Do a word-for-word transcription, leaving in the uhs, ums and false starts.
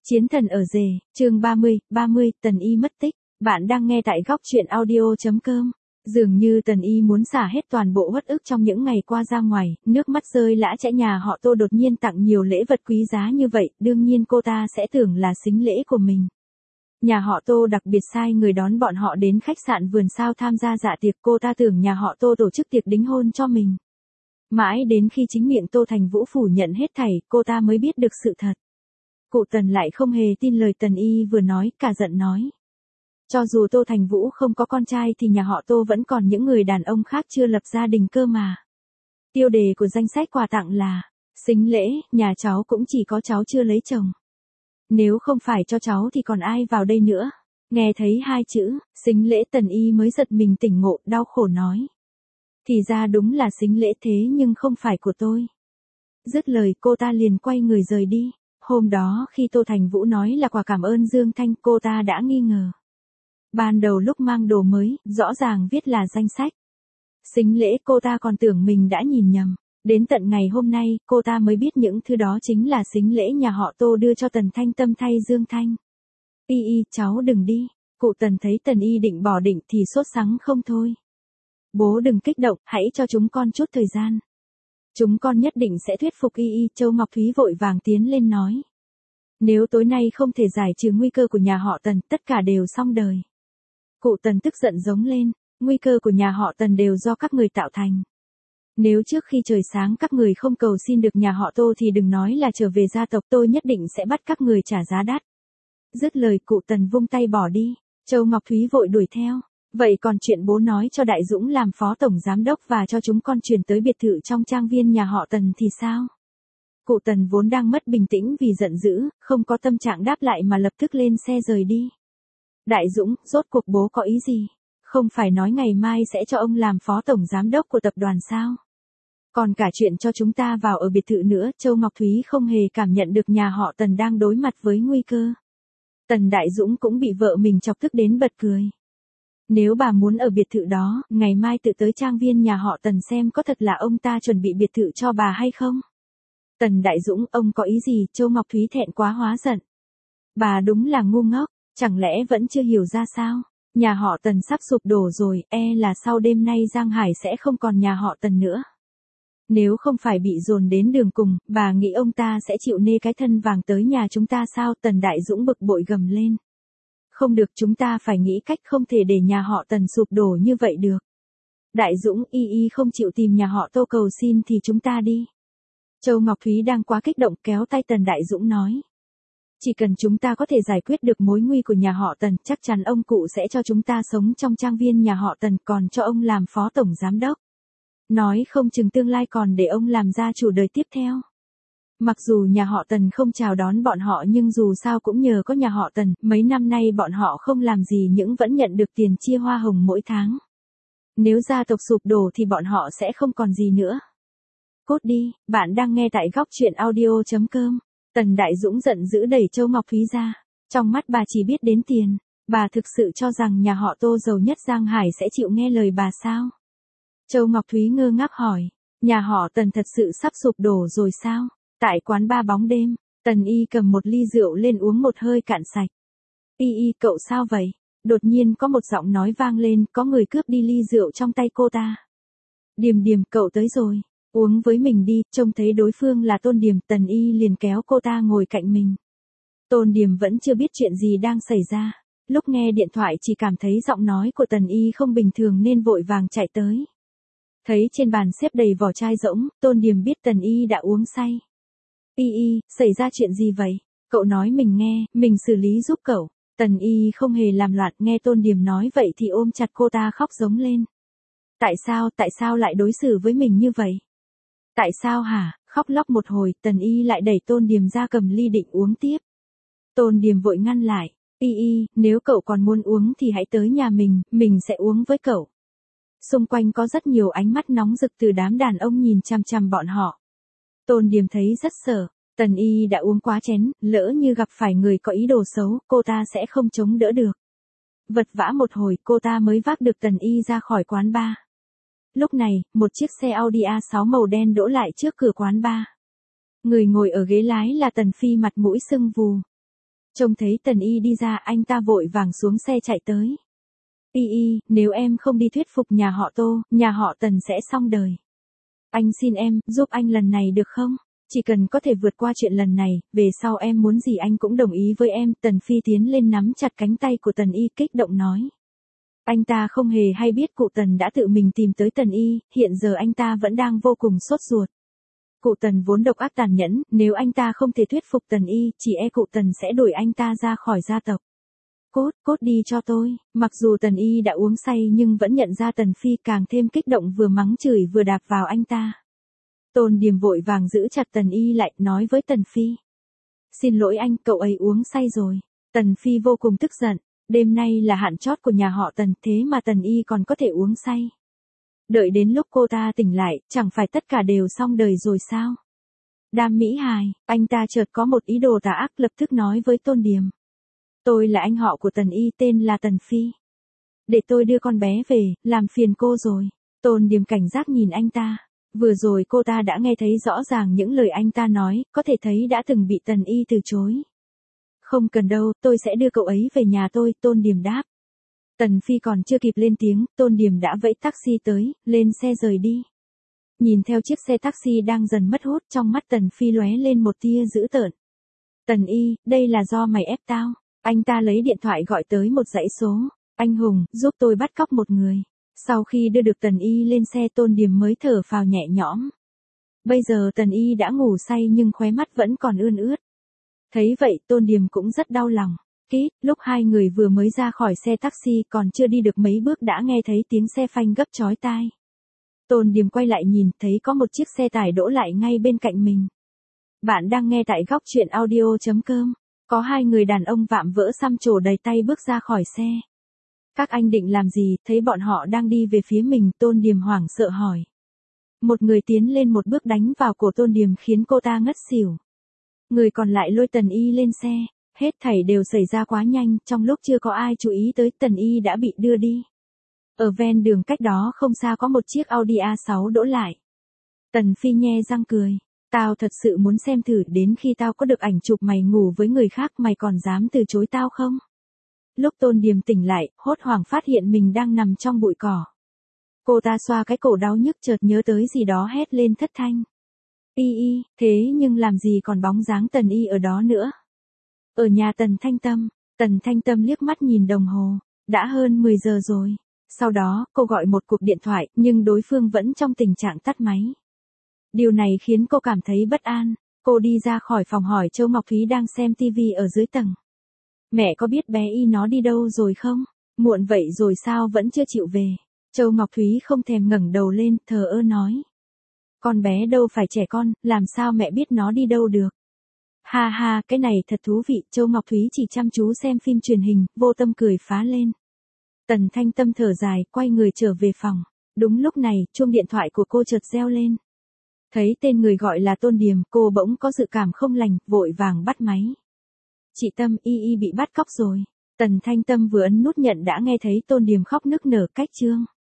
Chiến thần ở rể, chương ba mươi, ba mươi, Tần Y mất tích. Bạn đang nghe tại góc truyện audio.com. Dường như Tần Y muốn xả hết toàn bộ uất ức trong những ngày qua ra ngoài, nước mắt rơi lã chã. Nhà họ Tô đột nhiên tặng nhiều lễ vật quý giá như vậy, đương nhiên cô ta sẽ tưởng là sính lễ của mình. Nhà họ Tô đặc biệt sai người đón bọn họ đến khách sạn Vườn Sao tham gia dạ tiệc. Cô ta tưởng nhà họ Tô tổ chức tiệc đính hôn cho mình. Mãi đến khi chính miệng Tô Thành Vũ phủ nhận hết thảy, cô ta mới biết được sự thật. Cụ Tần lại không hề tin lời Tần Y vừa nói, cả giận nói. Cho dù Tô Thành Vũ không có con trai thì nhà họ Tô vẫn còn những người đàn ông khác chưa lập gia đình cơ mà. Tiêu đề của danh sách quà tặng là, sính lễ, nhà cháu cũng chỉ có cháu chưa lấy chồng. Nếu không phải cho cháu thì còn ai vào đây nữa. Nghe thấy hai chữ, sính lễ, Tần Y mới giật mình tỉnh ngộ, đau khổ nói. Thì ra đúng là sính lễ thế nhưng không phải của tôi. Dứt lời cô ta liền quay người rời đi. Hôm đó khi Tô Thành Vũ nói là quà cảm ơn Dương Thanh, cô ta đã nghi ngờ. Ban đầu lúc mang đồ mới, rõ ràng viết là danh sách sính lễ, cô ta còn tưởng mình đã nhìn nhầm. Đến tận ngày hôm nay, cô ta mới biết những thứ đó chính là sính lễ nhà họ Tô đưa cho Tần Thanh Tâm thay Dương Thanh. Y Y, cháu đừng đi. Cụ Tần thấy Tần Y định bỏ định thì sốt sắng không thôi. Bố đừng kích động, hãy cho chúng con chút thời gian. Chúng con nhất định sẽ thuyết phục Y Y. Châu Ngọc Thúy vội vàng tiến lên nói. Nếu tối nay không thể giải trừ nguy cơ của nhà họ Tần, tất cả đều xong đời. Cụ Tần tức giận giống lên, nguy cơ của nhà họ Tần đều do các người tạo thành. Nếu trước khi trời sáng các người không cầu xin được nhà họ Tô thì đừng nói là trở về gia tộc, tôi nhất định sẽ bắt các người trả giá đắt. Dứt lời cụ Tần vung tay bỏ đi, Châu Ngọc Thúy vội đuổi theo. Vậy còn chuyện bố nói cho Đại Dũng làm phó tổng giám đốc và cho chúng con chuyển tới biệt thự trong trang viên nhà họ Tần thì sao? Cụ Tần vốn đang mất bình tĩnh vì giận dữ, không có tâm trạng đáp lại mà lập tức lên xe rời đi. Đại Dũng, rốt cuộc bố có ý gì? Không phải nói ngày mai sẽ cho ông làm phó tổng giám đốc của tập đoàn sao? Còn cả chuyện cho chúng ta vào ở biệt thự nữa. Châu Ngọc Thúy không hề cảm nhận được nhà họ Tần đang đối mặt với nguy cơ. Tần Đại Dũng cũng bị vợ mình chọc tức đến bật cười. Nếu bà muốn ở biệt thự đó, ngày mai tự tới trang viên nhà họ Tần xem có thật là ông ta chuẩn bị biệt thự cho bà hay không? Tần Đại Dũng, ông có ý gì? Châu Ngọc Thúy thẹn quá hóa giận. Bà đúng là ngu ngốc, chẳng lẽ vẫn chưa hiểu ra sao? Nhà họ Tần sắp sụp đổ rồi, e là sau đêm nay Giang Hải sẽ không còn nhà họ Tần nữa. Nếu không phải bị dồn đến đường cùng, bà nghĩ ông ta sẽ chịu nê cái thân vàng tới nhà chúng ta sao? Tần Đại Dũng bực bội gầm lên. Không được, chúng ta phải nghĩ cách, không thể để nhà họ Tần sụp đổ như vậy được. Đại Dũng, Y Y không chịu tìm nhà họ Tô cầu xin thì chúng ta đi. Châu Ngọc Thúy đang quá kích động kéo tay Tần Đại Dũng nói. Chỉ cần chúng ta có thể giải quyết được mối nguy của nhà họ Tần, chắc chắn ông cụ sẽ cho chúng ta sống trong trang viên nhà họ Tần, còn cho ông làm phó tổng giám đốc. Nói không chừng tương lai còn để ông làm gia chủ đời tiếp theo. Mặc dù nhà họ Tần không chào đón bọn họ nhưng dù sao cũng nhờ có nhà họ Tần, mấy năm nay bọn họ không làm gì nhưng vẫn nhận được tiền chia hoa hồng mỗi tháng. Nếu gia tộc sụp đổ thì bọn họ sẽ không còn gì nữa. Cốt đi, bạn đang nghe tại góc truyện audio.com. Tần Đại Dũng giận dữ đẩy Châu Ngọc Thúy ra. Trong mắt bà chỉ biết đến tiền. Bà thực sự cho rằng nhà họ Tô giàu nhất Giang Hải sẽ chịu nghe lời bà sao? Châu Ngọc Thúy ngơ ngác hỏi. Nhà họ Tần thật sự sắp sụp đổ rồi sao? Tại quán bar bóng đêm, Tần Y cầm một ly rượu lên uống một hơi cạn sạch. Y Y, cậu sao vậy? Đột nhiên có một giọng nói vang lên, có người cướp đi ly rượu trong tay cô ta. Điềm Điềm, cậu tới rồi. Uống với mình đi. Trông thấy đối phương là Tôn Điềm, Tần Y liền kéo cô ta ngồi cạnh mình. Tôn Điềm vẫn chưa biết chuyện gì đang xảy ra. Lúc nghe điện thoại chỉ cảm thấy giọng nói của Tần Y không bình thường nên vội vàng chạy tới. Thấy trên bàn xếp đầy vỏ chai rỗng, Tôn Điềm biết Tần Y đã uống say. Y Y, xảy ra chuyện gì vậy? Cậu nói mình nghe, mình xử lý giúp cậu. Tần Y không hề làm loạn, nghe Tôn Điềm nói vậy thì ôm chặt cô ta khóc giống lên. Tại sao, tại sao lại đối xử với mình như vậy? Tại sao hả? Khóc lóc một hồi, Tần Y lại đẩy Tôn Điềm ra cầm ly định uống tiếp. Tôn Điềm vội ngăn lại. Y Y, nếu cậu còn muốn uống thì hãy tới nhà mình, mình sẽ uống với cậu. Xung quanh có rất nhiều ánh mắt nóng rực từ đám đàn ông nhìn chằm chằm bọn họ. Tôn Điềm thấy rất sợ. Tần Y đã uống quá chén, lỡ như gặp phải người có ý đồ xấu, cô ta sẽ không chống đỡ được. Vật vã một hồi, cô ta mới vác được Tần Y ra khỏi quán bar. Lúc này, một chiếc xe Audi a sáu màu đen đỗ lại trước cửa quán bar. Người ngồi ở ghế lái là Tần Phi, mặt mũi sưng vù. Trông thấy Tần Y đi ra, anh ta vội vàng xuống xe chạy tới. Y Y, nếu em không đi thuyết phục nhà họ Tô, nhà họ Tần sẽ xong đời. Anh xin em, giúp anh lần này được không? Chỉ cần có thể vượt qua chuyện lần này, về sau em muốn gì anh cũng đồng ý với em. Tần Phi tiến lên nắm chặt cánh tay của Tần Y kích động nói. Anh ta không hề hay biết cụ Tần đã tự mình tìm tới Tần Y, hiện giờ anh ta vẫn đang vô cùng sốt ruột. Cụ Tần vốn độc ác tàn nhẫn, nếu anh ta không thể thuyết phục Tần Y, chỉ e cụ Tần sẽ đuổi anh ta ra khỏi gia tộc. Cốt, cốt đi cho tôi. Mặc dù Tần Y đã uống say nhưng vẫn nhận ra Tần Phi, càng thêm kích động, vừa mắng chửi vừa đạp vào anh ta. Tôn Điềm vội vàng giữ chặt Tần Y lại, nói với Tần Phi. Xin lỗi anh, cậu ấy uống say rồi. Tần Phi vô cùng tức giận. Đêm nay là hạn chót của nhà họ Tần, thế mà Tần Y còn có thể uống say. Đợi đến lúc cô ta tỉnh lại, chẳng phải tất cả đều xong đời rồi sao? Đam Mỹ Hài, anh ta chợt có một ý đồ tà ác, lập tức nói với Tôn Điềm. Tôi là anh họ của Tần Y, tên là Tần Phi. Để tôi đưa con bé về, làm phiền cô rồi. Tôn Điềm cảnh giác nhìn anh ta. Vừa rồi cô ta đã nghe thấy rõ ràng những lời anh ta nói, có thể thấy đã từng bị Tần Y từ chối. Không cần đâu, tôi sẽ đưa cậu ấy về nhà tôi, Tôn Điềm đáp. Tần Phi còn chưa kịp lên tiếng, Tôn Điềm đã vẫy taxi tới, lên xe rời đi. Nhìn theo chiếc xe taxi đang dần mất hút, trong mắt Tần Phi lóe lên một tia dữ tợn. Tần Y, đây là do mày ép tao. Anh ta lấy điện thoại gọi tới một dãy số. Anh Hùng, giúp tôi bắt cóc một người. Sau khi đưa được Tần Y lên xe, Tôn Điềm mới thở phào nhẹ nhõm. Bây giờ Tần Y đã ngủ say nhưng khóe mắt vẫn còn ươn ướt. Thấy vậy Tôn Điềm cũng rất đau lòng. Kít, lúc hai người vừa mới ra khỏi xe taxi còn chưa đi được mấy bước đã nghe thấy tiếng xe phanh gấp chói tai. Tôn Điềm quay lại nhìn, thấy có một chiếc xe tải đỗ lại ngay bên cạnh mình. Bạn đang nghe tại góc truyện audio chấm com. Có hai người đàn ông vạm vỡ xăm trổ đầy tay bước ra khỏi xe. Các anh định làm gì? Thấy bọn họ đang đi về phía mình, Tôn Điềm hoảng sợ hỏi. Một người tiến lên một bước đánh vào cổ Tôn Điềm khiến cô ta ngất xỉu. Người còn lại lôi Tần Y lên xe. Hết thảy đều xảy ra quá nhanh, trong lúc chưa có ai chú ý tới, Tần Y đã bị đưa đi. Ở ven đường cách đó không xa có một chiếc Audi A sáu đỗ lại. Tần Phi nhe răng cười. Tao thật sự muốn xem thử, đến khi tao có được ảnh chụp mày ngủ với người khác mày còn dám từ chối tao không? Lúc Tôn Điềm tỉnh lại, hốt hoảng phát hiện mình đang nằm trong bụi cỏ. Cô ta xoa cái cổ đau nhức, chợt nhớ tới gì đó hét lên thất thanh. Y Y, thế nhưng làm gì còn bóng dáng Tần Y ở đó nữa? Ở nhà Tần Thanh Tâm. Tần Thanh Tâm liếc mắt nhìn đồng hồ. Đã hơn mười giờ rồi. Sau đó, cô gọi một cuộc điện thoại, nhưng đối phương vẫn trong tình trạng tắt máy. Điều này khiến cô cảm thấy bất an. Cô đi ra khỏi phòng hỏi Châu Ngọc Thúy đang xem tivi ở dưới tầng. Mẹ có biết bé Y nó đi đâu rồi không? Muộn vậy rồi sao vẫn chưa chịu về? Châu Ngọc Thúy không thèm ngẩng đầu lên, thờ ơ nói. Con bé đâu phải trẻ con, làm sao mẹ biết nó đi đâu được? Ha ha, cái này thật thú vị. Châu Ngọc Thúy chỉ chăm chú xem phim truyền hình, vô tâm cười phá lên. Tần Thanh Tâm thở dài, quay người trở về phòng. Đúng lúc này, chuông điện thoại của cô chợt reo lên. Thấy tên người gọi là Tôn Điềm, cô bỗng có dự cảm không lành, vội vàng bắt máy. Chị Tâm, Y Y bị bắt cóc rồi. Tần Thanh Tâm vừa ấn nút nhận đã nghe thấy Tôn Điềm khóc nức nở cách chương.